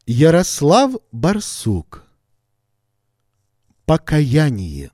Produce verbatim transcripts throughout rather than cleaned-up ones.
Ярослав Барсук. Покаяние.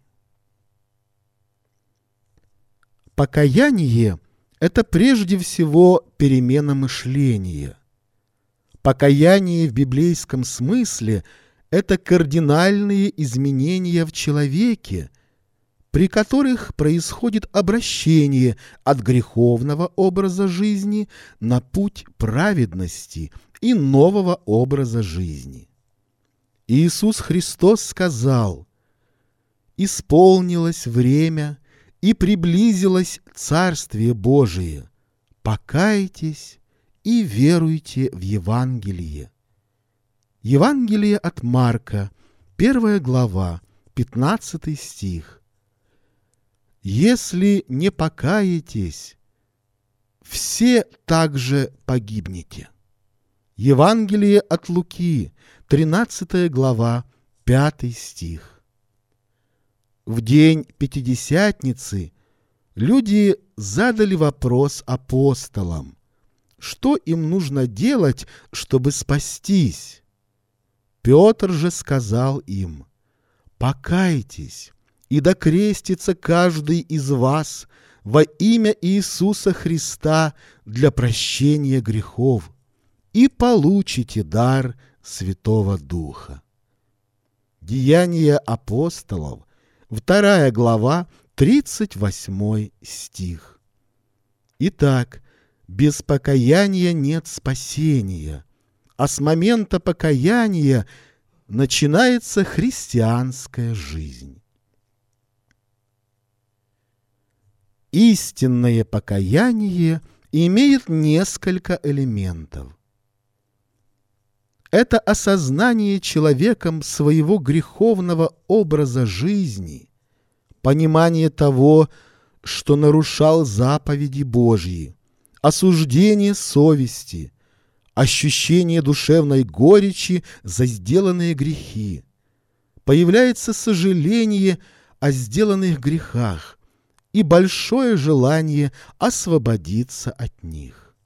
Покаяние – это прежде всего перемена мышления. Покаяние в библейском смысле – это кардинальные изменения в человеке, при которых происходит обращение от греховного образа жизни на путь праведности и нового образа жизни. Иисус Христос сказал: «Исполнилось время, и приблизилось Царствие Божие. Покайтесь и веруйте в Евангелие». Евангелие от Марка, первая глава, пятнадцатый стих. «Если не покаетесь, все также погибнете». Евангелие от Луки, тринадцатая глава, пятый стих. В день Пятидесятницы люди задали вопрос апостолам, что им нужно делать, чтобы спастись. Петр же сказал им: «Покайтесь, и докрестится каждый из вас во имя Иисуса Христа для прощения грехов, и получите дар Святого Духа». Деяния апостолов, вторая глава, тридцать восьмой стих. Итак, без покаяния нет спасения, а с момента покаяния начинается христианская жизнь. Истинное покаяние имеет несколько элементов. Это осознание человеком своего греховного образа жизни, понимание того, что нарушал заповеди Божьи, осуждение совести, ощущение душевной горечи за сделанные грехи. Появляется сожаление о сделанных грехах и большое желание освободиться от них.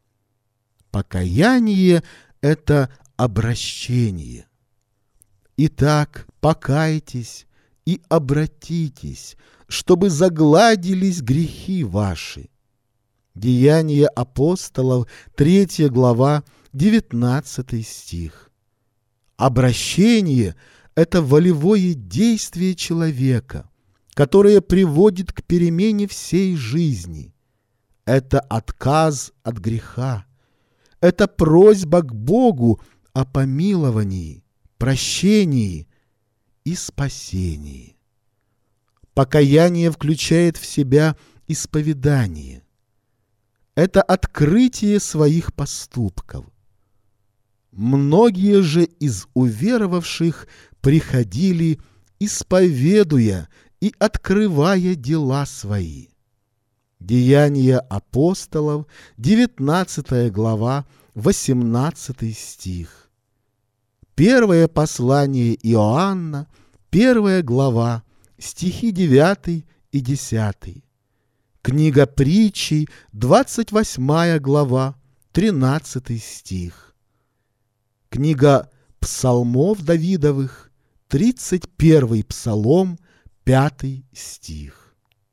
Покаяние – это обращение. Итак, покайтесь и обратитесь, чтобы загладились грехи ваши. Деяния апостолов, третья глава, девятнадцатый стих. Обращение – это волевое действие человека, которое приводит к перемене всей жизни. Это отказ от греха. Это просьба к Богу о помиловании, прощении и спасении. Покаяние включает в себя исповедание. Это открытие своих поступков. Многие же из уверовавших приходили, исповедуя и открывая дела свои. Деяния апостолов, девятнадцатая глава, восемнадцатый стих. Первое послание Иоанна, первая глава, стихи девятый и десятый. Книга Притчей, двадцать восьмая глава, тринадцатый стих. Книга Псалмов Давидовых, тридцать первый псалом, пятый стих.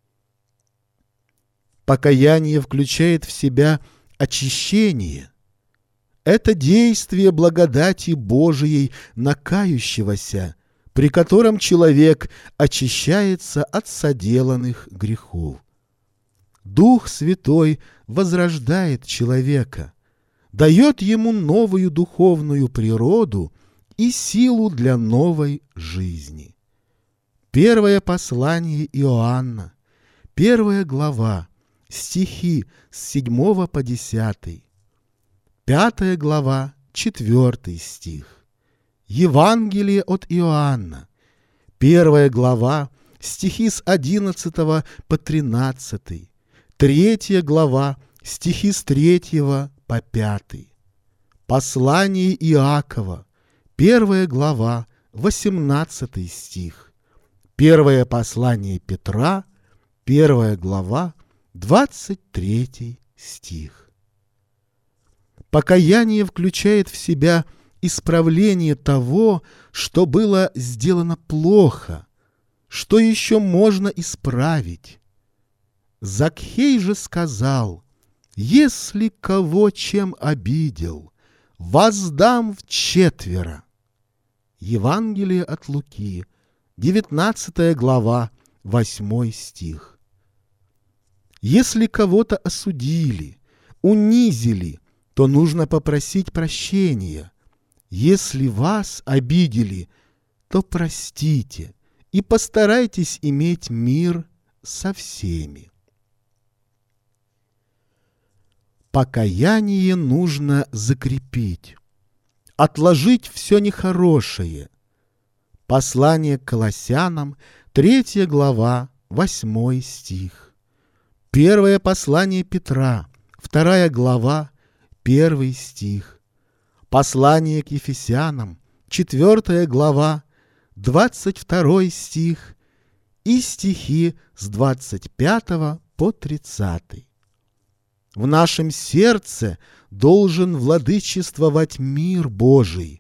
Покаяние включает в себя очищение. Это действие благодати Божией на кающегося, при котором человек очищается от соделанных грехов. Дух Святой возрождает человека, дает ему новую духовную природу и силу для новой жизни. Первое послание Иоанна, первая глава, стихи с седьмого по десятый. Пятая глава, четвертый стих. Евангелие от Иоанна, первая глава, стихи с одиннадцатого по тринадцатый. Третья глава, стихи с третьего по пятый. Послание Иакова, первая глава, восемнадцатый стих. Первое послание Петра, первая глава, двадцать третий стих. Покаяние включает в себя исправление того, что было сделано плохо, что еще можно исправить. Закхей же сказал: «Если кого чем обидел, воздам вчетверо». Евангелие от Луки, девятнадцатая глава, восьмой стих. Если кого-то осудили, унизили, то нужно попросить прощения. Если вас обидели, то простите и постарайтесь иметь мир со всеми. Покаяние нужно закрепить, отложить все нехорошее. Послание к Колоссянам, третья глава, восьмой стих. Первое послание Петра, вторая глава, первый стих. Послание к Ефесянам, четвертая глава, двадцать второй стих и стихи с двадцать пятого по тридцатый. В нашем сердце должен владычествовать мир Божий.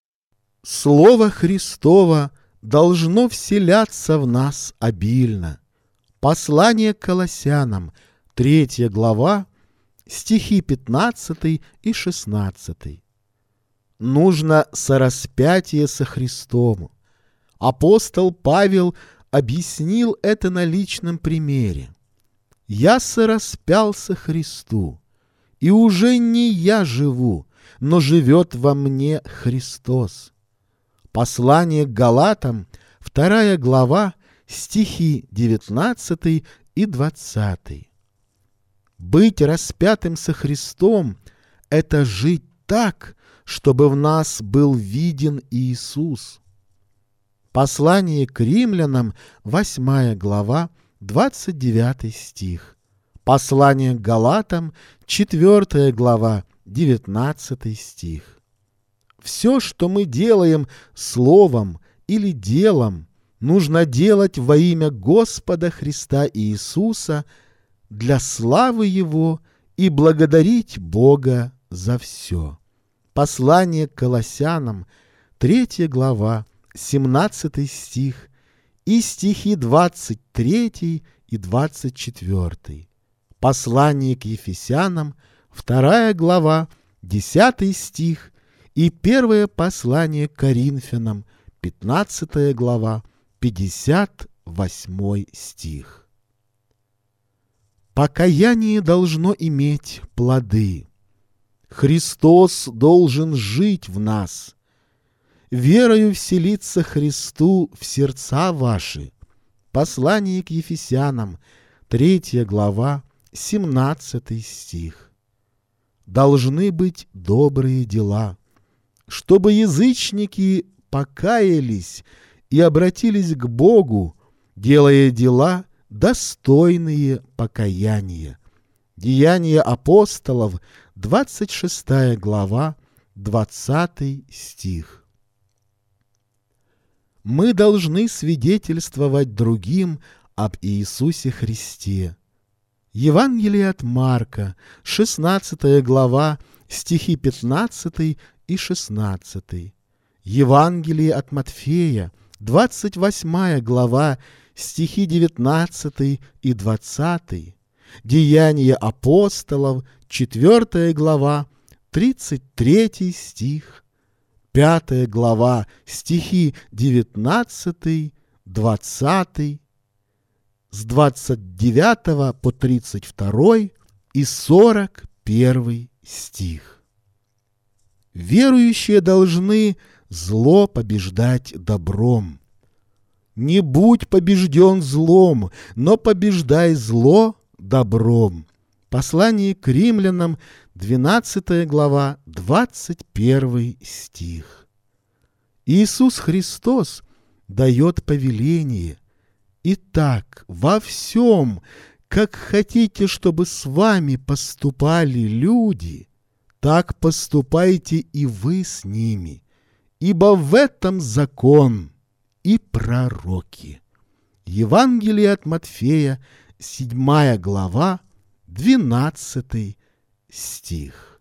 Слово Христово должно вселяться в нас обильно. Послание к Колоссянам, третья глава, стихи пятнадцатый и шестнадцатый. Нужно сораспятие со Христом. Апостол Павел объяснил это на личном примере. «Я сораспялся Христу, и уже не я живу, но живет во мне Христос». Послание к Галатам, вторая глава, стихи девятнадцатый и двадцатый. Быть распятым со Христом — это жить так, чтобы в нас был виден Иисус. Послание к римлянам, восьмая глава, двадцать девятый стих. Послание к Галатам, четвертая глава, девятнадцатый стих. Все, что мы делаем словом или делом, нужно делать во имя Господа Христа Иисуса для славы Его и благодарить Бога за все. Послание к Колоссянам, третья глава, семнадцатый стих и стихи двадцать третий и двадцать четвертый. Послание к Ефесянам, вторая глава, десятый стих и первое послание к Коринфянам, пятнадцатая глава, пятьдесят восьмой стих. Покаяние должно иметь плоды. Христос должен жить в нас. Верою вселиться Христу в сердца ваши. Послание к Ефесянам, третья глава, семнадцатый стих. Должны быть добрые дела, чтобы язычники покаялись и обратились к Богу, делая дела, достойные покаяния. Деяния апостолов, двадцать шестая глава, двадцатый стих. Мы должны свидетельствовать другим об Иисусе Христе. Евангелие от Марка, шестнадцатая глава, стихи пятнадцатый и шестнадцатый. Евангелие от Матфея, двадцать восьмая глава, стихи девятнадцатый и двадцатый. Деяния апостолов, четвертая глава, тридцать третий стих. Пятая глава, стихи девятнадцатый, двадцатый. С двадцать девятого по тридцать второй и сорок первый стих. Верующие должны зло побеждать добром. Не будь побежден злом, но побеждай зло добром. Послание к римлянам, двенадцатая глава, двадцать первый стих. Иисус Христос дает повеление: «Итак, во всем, как хотите, чтобы с вами поступали люди, так поступайте и вы с ними, ибо в этом закон и пророки». Евангелие от Матфея, седьмая глава, двенадцатый стих.